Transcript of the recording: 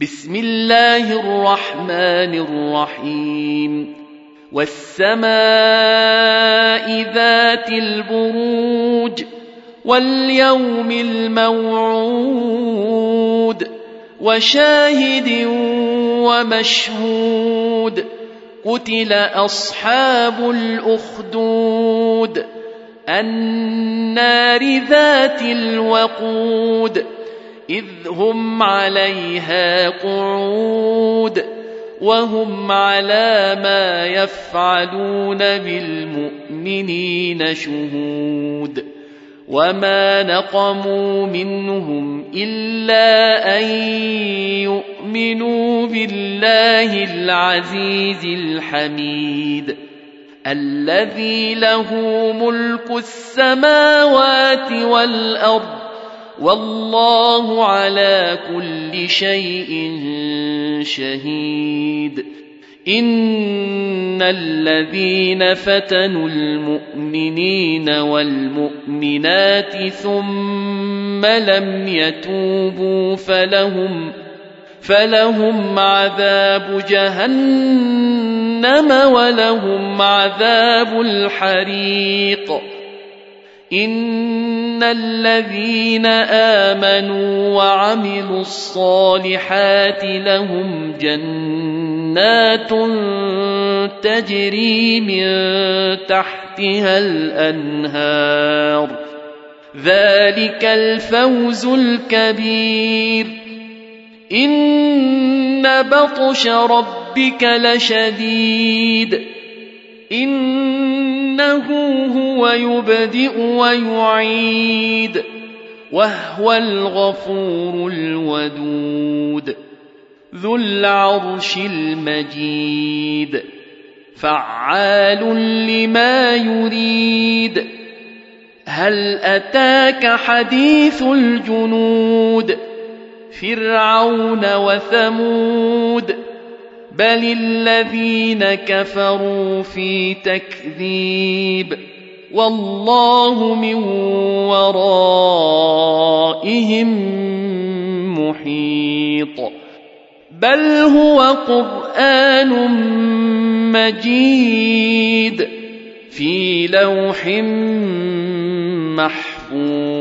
بسم الله الرحمن الرحيم والسماء ذات البروج واليوم الموعود وشاهد ومشهود قتل أصحاب الأخدود النار ذات الوقود إذ هم عليها قعود وهم على ما يفعلون بالمؤمنين شهود وما نقموا منهم إلا أن يؤمنوا بالله العزيز الحميد الذي له ملك السماوات والأرض والله على كل شيء شهيد إن الذين فتنوا المؤمنين والمؤمنات ثم لم يتوبوا فلهم عذاب جهنم ولهم عذاب الحريق إن الذين آمنوا وعملوا الصالحات لهم جنات تجري من تحتها الأنهار ذلك الفوز الكبير إن بطش ربك لشديد إنه هو يبدئ ويعيد وهو الغفور الودود ذو العرش المجيد فعال لما يريد هل أتاك حديث الجنود فرعون وثمود بل الذين كفروا في تكذيب والله من ورائهم محيط بل هو قرآن مجيد في لوح محفوظ